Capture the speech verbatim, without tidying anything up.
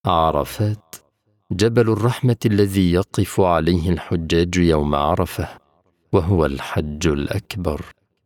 عرفات جبل الرحمة الذي يقف عليه الحجاج يوم عرفة، وهو الحج الأكبر.